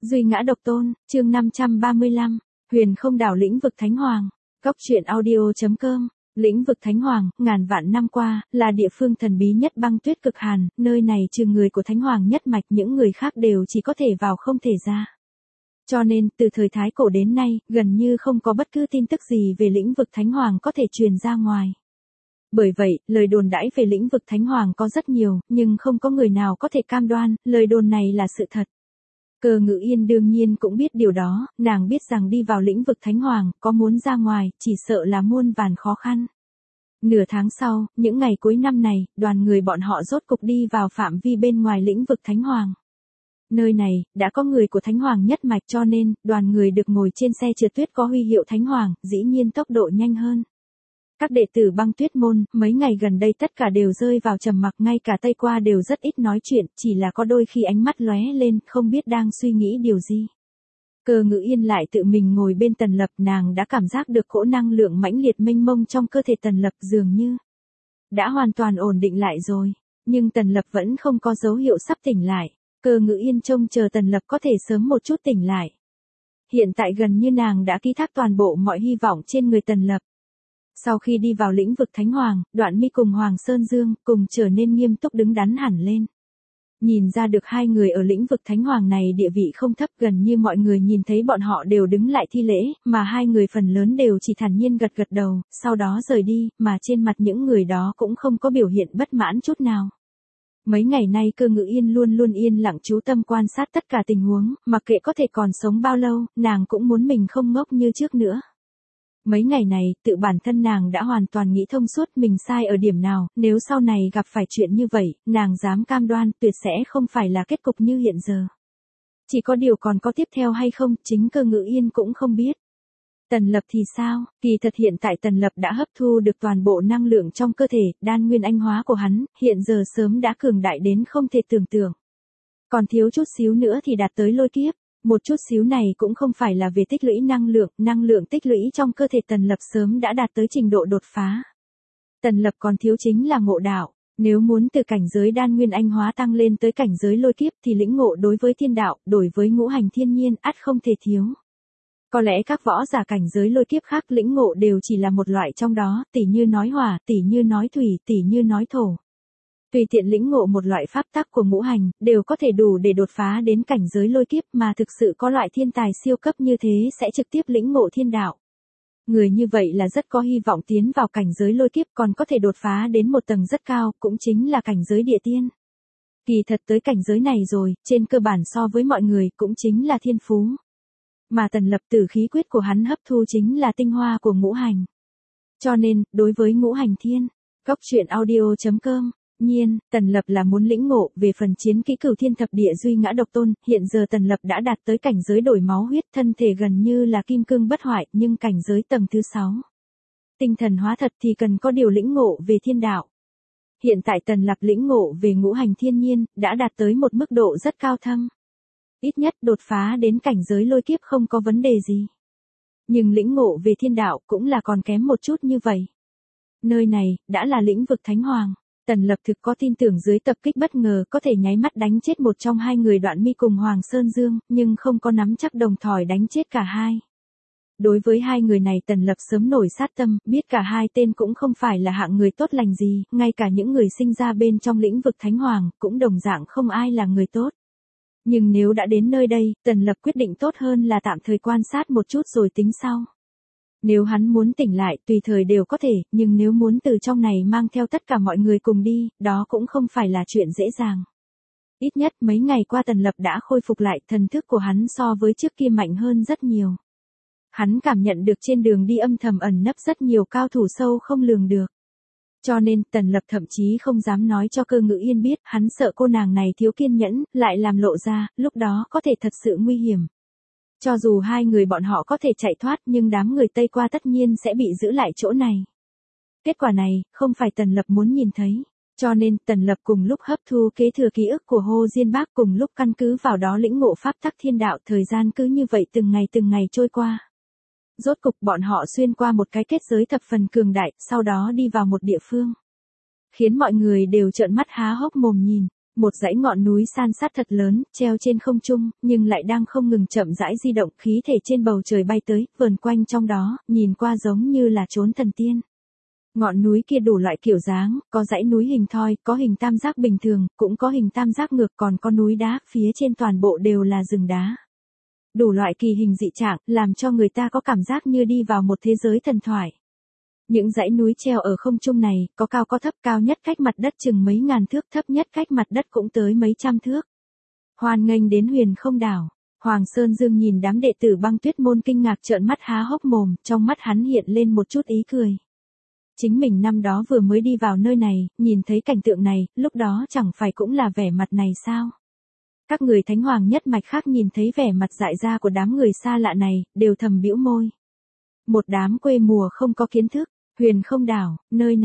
Duy ngã độc tôn, chương 535, huyền không đảo lĩnh vực Thánh Hoàng. Góc truyện audio.com. Lĩnh vực Thánh Hoàng, ngàn vạn năm qua, là địa phương thần bí nhất băng tuyết cực hàn, nơi này trừ người của Thánh Hoàng nhất mạch, những người khác đều chỉ có thể vào không thể ra. Cho nên, từ thời Thái Cổ đến nay, gần như không có bất cứ tin tức gì về lĩnh vực Thánh Hoàng có thể truyền ra ngoài. Bởi vậy, lời đồn đãi về lĩnh vực Thánh Hoàng có rất nhiều, nhưng không có người nào có thể cam đoan, lời đồn này là sự thật. Cơ Ngữ Yên đương nhiên cũng biết điều đó, nàng biết rằng đi vào lĩnh vực Thánh Hoàng, có muốn ra ngoài, chỉ sợ là muôn vàn khó khăn. Nửa tháng sau, những ngày cuối năm này, đoàn người bọn họ rốt cục đi vào phạm vi bên ngoài lĩnh vực Thánh Hoàng. Nơi này, đã có người của Thánh Hoàng nhất mạch cho nên, đoàn người được ngồi trên xe trượt tuyết có huy hiệu Thánh Hoàng, dĩ nhiên tốc độ nhanh hơn. Các đệ tử băng tuyết môn, mấy ngày gần đây tất cả đều rơi vào trầm mặc, ngay cả Tây Qua đều rất ít nói chuyện, chỉ là có đôi khi ánh mắt lóe lên, không biết đang suy nghĩ điều gì. Cơ Ngữ Yên lại tự mình ngồi bên Tần Lập, nàng đã cảm giác được cỗ năng lượng mãnh liệt mênh mông trong cơ thể Tần Lập dường như đã hoàn toàn ổn định lại rồi, nhưng Tần Lập vẫn không có dấu hiệu sắp tỉnh lại. Cơ Ngữ Yên trông chờ Tần Lập có thể sớm một chút tỉnh lại. Hiện tại gần như nàng đã ký thác toàn bộ mọi hy vọng trên người Tần Lập. Sau khi đi vào lĩnh vực Thánh Hoàng, Đoạn Mi cùng Hoàng Sơn Dương cùng trở nên nghiêm túc đứng đắn hẳn lên. Nhìn ra được hai người ở lĩnh vực Thánh Hoàng này địa vị không thấp, gần như mọi người nhìn thấy bọn họ đều đứng lại thi lễ, mà hai người phần lớn đều chỉ thản nhiên gật gật đầu, sau đó rời đi, mà trên mặt những người đó cũng không có biểu hiện bất mãn chút nào. Mấy ngày nay Cơ Ngữ Yên luôn luôn yên lặng chú tâm quan sát tất cả tình huống, mặc kệ có thể còn sống bao lâu, nàng cũng muốn mình không ngốc như trước nữa. Mấy ngày này, tự bản thân nàng đã hoàn toàn nghĩ thông suốt mình sai ở điểm nào, nếu sau này gặp phải chuyện như vậy, nàng dám cam đoan tuyệt sẽ không phải là kết cục như hiện giờ. Chỉ có điều còn có tiếp theo hay không, chính Cơ Ngữ Yên cũng không biết. Tần Lập thì sao? Kỳ thật hiện tại Tần Lập đã hấp thu được toàn bộ năng lượng trong cơ thể, đan nguyên anh hóa của hắn, hiện giờ sớm đã cường đại đến không thể tưởng tượng. Còn thiếu chút xíu nữa thì đạt tới lôi kiếp. Một chút xíu này cũng không phải là về tích lũy năng lượng tích lũy trong cơ thể Tần Lập sớm đã đạt tới trình độ đột phá. Tần Lập còn thiếu chính là ngộ đạo, nếu muốn từ cảnh giới đan nguyên anh hóa tăng lên tới cảnh giới lôi kiếp thì lĩnh ngộ đối với thiên đạo, đối với ngũ hành thiên nhiên ắt không thể thiếu. Có lẽ các võ giả cảnh giới lôi kiếp khác lĩnh ngộ đều chỉ là một loại trong đó, tỉ như nói hỏa, tỉ như nói thủy, tỉ như nói thổ. Tùy tiện lĩnh ngộ một loại pháp tắc của ngũ hành, đều có thể đủ để đột phá đến cảnh giới lôi kiếp, mà thực sự có loại thiên tài siêu cấp như thế sẽ trực tiếp lĩnh ngộ thiên đạo. Người như vậy là rất có hy vọng tiến vào cảnh giới lôi kiếp, còn có thể đột phá đến một tầng rất cao, cũng chính là cảnh giới địa tiên. Kỳ thật tới cảnh giới này rồi, trên cơ bản so với mọi người cũng chính là thiên phú. Mà Tần Lập tử khí quyết của hắn hấp thu chính là tinh hoa của ngũ hành. Cho nên, đối với ngũ hành thiên, góc truyện audio.com. Nhiên, Tần Lập là muốn lĩnh ngộ về phần chiến kỹ Cửu Thiên Thập Địa Duy Ngã Độc Tôn, hiện giờ Tần Lập đã đạt tới cảnh giới đổi máu huyết, thân thể gần như là kim cương bất hoại, nhưng cảnh giới tầng thứ 6. Tinh thần hóa thật thì cần có điều lĩnh ngộ về thiên đạo. Hiện tại Tần Lập lĩnh ngộ về ngũ hành thiên nhiên, đã đạt tới một mức độ rất cao thâm. Ít nhất đột phá đến cảnh giới lôi kiếp không có vấn đề gì. Nhưng lĩnh ngộ về thiên đạo cũng là còn kém một chút như vậy. Nơi này, đã là lĩnh vực Thánh Hoàng. Tần Lập thực có tin tưởng dưới tập kích bất ngờ có thể nháy mắt đánh chết một trong hai người Đoạn Mi cùng Hoàng Sơn Dương, nhưng không có nắm chắc đồng thời đánh chết cả hai. Đối với hai người này Tần Lập sớm nổi sát tâm, biết cả hai tên cũng không phải là hạng người tốt lành gì, ngay cả những người sinh ra bên trong lĩnh vực Thánh Hoàng, cũng đồng dạng không ai là người tốt. Nhưng nếu đã đến nơi đây, Tần Lập quyết định tốt hơn là tạm thời quan sát một chút rồi tính sau. Nếu hắn muốn tỉnh lại tùy thời đều có thể, nhưng nếu muốn từ trong này mang theo tất cả mọi người cùng đi, đó cũng không phải là chuyện dễ dàng. Ít nhất mấy ngày qua Tần Lập đã khôi phục lại, thần thức của hắn so với trước kia mạnh hơn rất nhiều. Hắn cảm nhận được trên đường đi âm thầm ẩn nấp rất nhiều cao thủ sâu không lường được. Cho nên Tần Lập thậm chí không dám nói cho Cơ Ngữ Yên biết, hắn sợ cô nàng này thiếu kiên nhẫn, lại làm lộ ra, lúc đó có thể thật sự nguy hiểm. Cho dù hai người bọn họ có thể chạy thoát nhưng đám người Tây Qua tất nhiên sẽ bị giữ lại chỗ này. Kết quả này, không phải Tần Lập muốn nhìn thấy. Cho nên, Tần Lập cùng lúc hấp thu kế thừa ký ức của Hồ Diên Bác, cùng lúc căn cứ vào đó lĩnh ngộ pháp tắc thiên đạo, thời gian cứ như vậy từng ngày trôi qua. Rốt cục bọn họ xuyên qua một cái kết giới thập phần cường đại, sau đó đi vào một địa phương. Khiến mọi người đều trợn mắt há hốc mồm nhìn. Một dãy ngọn núi san sát thật lớn, treo trên không trung, nhưng lại đang không ngừng chậm rãi di động, khí thể trên bầu trời bay tới, vờn quanh trong đó, nhìn qua giống như là chốn thần tiên. Ngọn núi kia đủ loại kiểu dáng, có dãy núi hình thoi, có hình tam giác bình thường, cũng có hình tam giác ngược, còn có núi đá, phía trên toàn bộ đều là rừng đá. Đủ loại kỳ hình dị trạng, làm cho người ta có cảm giác như đi vào một thế giới thần thoại. Những dãy núi treo ở không trung này, có cao có thấp, cao nhất cách mặt đất chừng mấy ngàn thước, thấp nhất cách mặt đất cũng tới mấy trăm thước. Hoan nghênh đến Huyền Không Đảo. Hoàng Sơn Dương nhìn đám đệ tử Băng Tuyết môn kinh ngạc trợn mắt há hốc mồm, trong mắt hắn hiện lên một chút ý cười. Chính mình năm đó vừa mới đi vào nơi này, nhìn thấy cảnh tượng này, lúc đó chẳng phải cũng là vẻ mặt này sao? Các người thánh hoàng nhất mạch khác nhìn thấy vẻ mặt dại ra của đám người xa lạ này, đều thầm bĩu môi. Một đám quê mùa không có kiến thức, Huyền Không Đảo,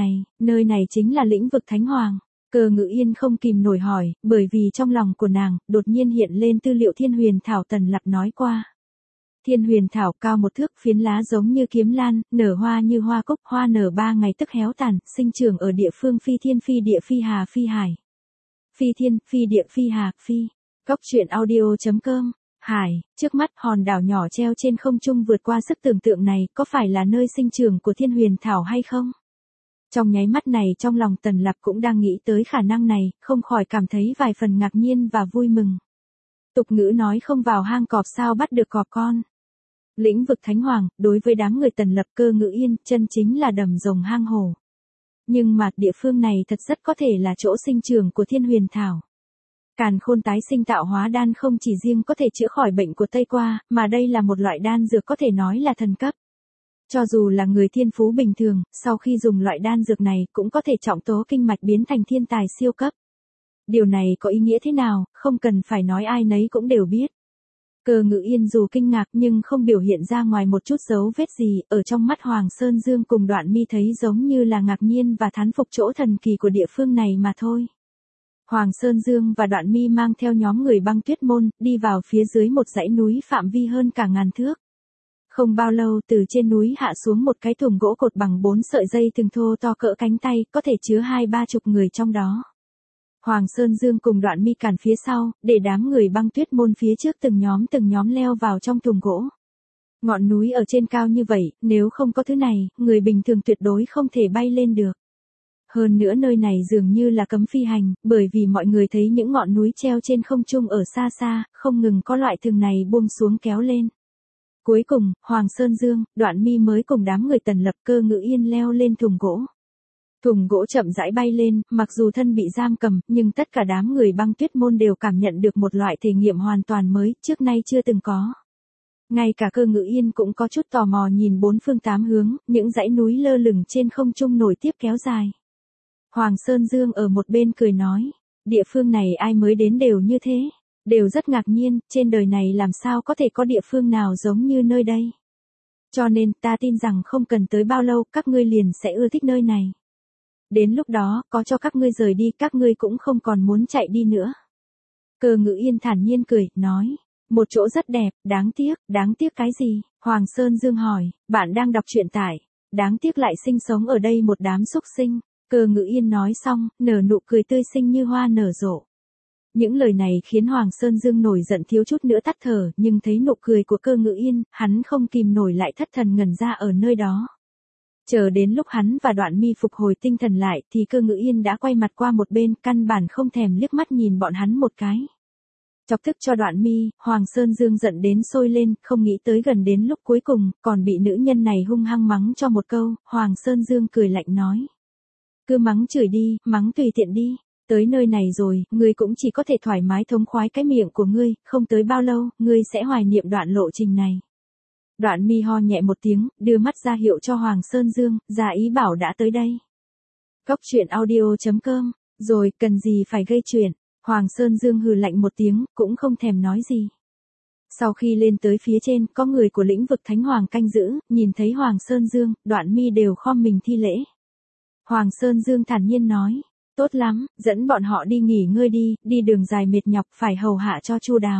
nơi này chính là lĩnh vực thánh hoàng. Cơ Ngự Yên không kìm nổi hỏi, bởi vì trong lòng của nàng, đột nhiên hiện lên tư liệu Thiên Huyền Thảo Tần Lập nói qua. Thiên Huyền Thảo cao một thước, phiến lá giống như kiếm lan, nở hoa như hoa cúc, hoa nở 3 ngày tức héo tàn, sinh trưởng ở địa phương phi thiên phi địa phi hà phi hải. Phi thiên, phi địa phi hà, phi. Góc truyện audio.com. Hải, trước mắt hòn đảo nhỏ treo trên không trung vượt qua sức tưởng tượng này, có phải là nơi sinh trưởng của Thiên Huyền Thảo hay không? Trong nháy mắt này trong lòng Tần Lập cũng đang nghĩ tới khả năng này, không khỏi cảm thấy vài phần ngạc nhiên và vui mừng. Tục ngữ nói không vào hang cọp sao bắt được cọp con. Lĩnh vực thánh hoàng, đối với đám người Tần Lập Cơ Ngự Yên, chân chính là đầm rồng hang hổ. Nhưng mà địa phương này thật rất có thể là chỗ sinh trưởng của Thiên Huyền Thảo. Càn Khôn tái sinh tạo hóa đan không chỉ riêng có thể chữa khỏi bệnh của Tây Qua, mà đây là một loại đan dược có thể nói là thần cấp. Cho dù là người thiên phú bình thường, sau khi dùng loại đan dược này cũng có thể trọng tố kinh mạch biến thành thiên tài siêu cấp. Điều này có ý nghĩa thế nào, không cần phải nói ai nấy cũng đều biết. Cơ Ngự Yên dù kinh ngạc nhưng không biểu hiện ra ngoài một chút dấu vết gì, ở trong mắt Hoàng Sơn Dương cùng Đoạn Mi thấy giống như là ngạc nhiên và thán phục chỗ thần kỳ của địa phương này mà thôi. Hoàng Sơn Dương và Đoạn Mi mang theo nhóm người Băng Tuyết môn, đi vào phía dưới một dãy núi phạm vi hơn cả ngàn thước. Không bao lâu từ trên núi hạ xuống một cái thùng gỗ cột bằng 4 sợi dây thừng thô to cỡ cánh tay, có thể chứa 20-30 người trong đó. Hoàng Sơn Dương cùng Đoạn Mi cản phía sau, để đám người Băng Tuyết môn phía trước từng nhóm leo vào trong thùng gỗ. Ngọn núi ở trên cao như vậy, nếu không có thứ này, người bình thường tuyệt đối không thể bay lên được. Hơn nữa nơi này dường như là cấm phi hành, bởi vì mọi người thấy những ngọn núi treo trên không trung ở xa xa, không ngừng có loại thừng này buông xuống kéo lên. Cuối cùng, Hoàng Sơn Dương, Đoạn Mi mới cùng đám người Tần Lập Cơ Ngự Yên leo lên thùng gỗ. Thùng gỗ chậm rãi bay lên, mặc dù thân bị giam cầm, nhưng tất cả đám người Băng Tuyết môn đều cảm nhận được một loại thể nghiệm hoàn toàn mới, trước nay chưa từng có. Ngay cả Cơ Ngự Yên cũng có chút tò mò nhìn bốn phương tám hướng, những dãy núi lơ lửng trên không trung nổi tiếp kéo dài. Hoàng Sơn Dương ở một bên cười nói, địa phương này ai mới đến đều như thế, đều rất ngạc nhiên, trên đời này làm sao có thể có địa phương nào giống như nơi đây. Cho nên ta tin rằng không cần tới bao lâu các ngươi liền sẽ ưa thích nơi này. Đến lúc đó, có cho các ngươi rời đi, các ngươi cũng không còn muốn chạy đi nữa. Cơ Ngự Yên thản nhiên cười, nói, một chỗ rất đẹp, đáng tiếc cái gì? Hoàng Sơn Dương hỏi, bạn đang đọc truyện tại, đáng tiếc lại sinh sống ở đây một đám súc sinh. Cơ Ngự Yên nói xong, nở nụ cười tươi xinh như hoa nở rộ. Những lời này khiến Hoàng Sơn Dương nổi giận thiếu chút nữa tắt thở, nhưng thấy nụ cười của Cơ Ngự Yên, hắn không kìm nổi lại thất thần ngẩn ra ở nơi đó. Chờ đến lúc hắn và Đoạn Mi phục hồi tinh thần lại thì Cơ Ngự Yên đã quay mặt qua một bên, căn bản không thèm liếc mắt nhìn bọn hắn một cái. Chọc tức cho Đoạn Mi, Hoàng Sơn Dương giận đến sôi lên, không nghĩ tới gần đến lúc cuối cùng, còn bị nữ nhân này hung hăng mắng cho một câu, Hoàng Sơn Dương cười lạnh nói. Cứ mắng chửi đi, mắng tùy tiện đi, tới nơi này rồi, ngươi cũng chỉ có thể thoải mái thống khoái cái miệng của ngươi, không tới bao lâu, ngươi sẽ hoài niệm đoạn lộ trình này. Đoạn Mi ho nhẹ một tiếng, đưa mắt ra hiệu cho Hoàng Sơn Dương, ra ý bảo đã tới đây. Góc truyện audio.com, rồi, cần gì phải gây chuyện, Hoàng Sơn Dương hừ lạnh một tiếng, cũng không thèm nói gì. Sau khi lên tới phía trên, có người của lĩnh vực Thánh Hoàng canh giữ, nhìn thấy Hoàng Sơn Dương, Đoạn Mi đều khom mình thi lễ. Hoàng Sơn Dương thản nhiên nói, tốt lắm, dẫn bọn họ đi nghỉ ngơi đi đường dài mệt nhọc phải hầu hạ cho chu đáo.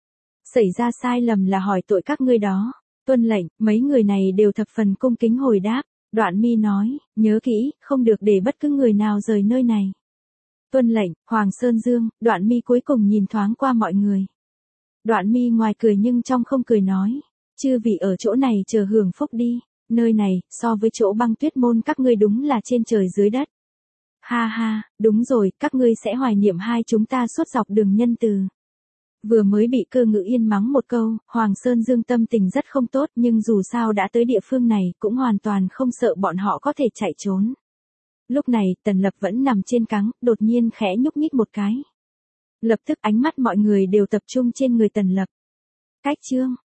Xảy ra sai lầm là hỏi tội các ngươi đó. Tuân lệnh, mấy người này đều thập phần cung kính hồi đáp. Đoạn Mi nói, nhớ kỹ, không được để bất cứ người nào rời nơi này. Tuân lệnh, Hoàng Sơn Dương. Đoạn Mi cuối cùng nhìn thoáng qua mọi người. Đoạn Mi ngoài cười nhưng trong không cười nói. Chư vị ở chỗ này chờ hưởng phúc đi. Nơi này, so với chỗ Băng Tuyết môn các ngươi đúng là trên trời dưới đất. Ha ha, đúng rồi, các ngươi sẽ hoài niệm hai chúng ta suốt dọc đường nhân từ. Vừa mới bị Cơ Ngự Yên mắng một câu, Hoàng Sơn Dương tâm tình rất không tốt nhưng dù sao đã tới địa phương này cũng hoàn toàn không sợ bọn họ có thể chạy trốn. Lúc này, Tần Lập vẫn nằm trên cáng, đột nhiên khẽ nhúc nhích một cái. Lập tức ánh mắt mọi người đều tập trung trên người Tần Lập. Cách chương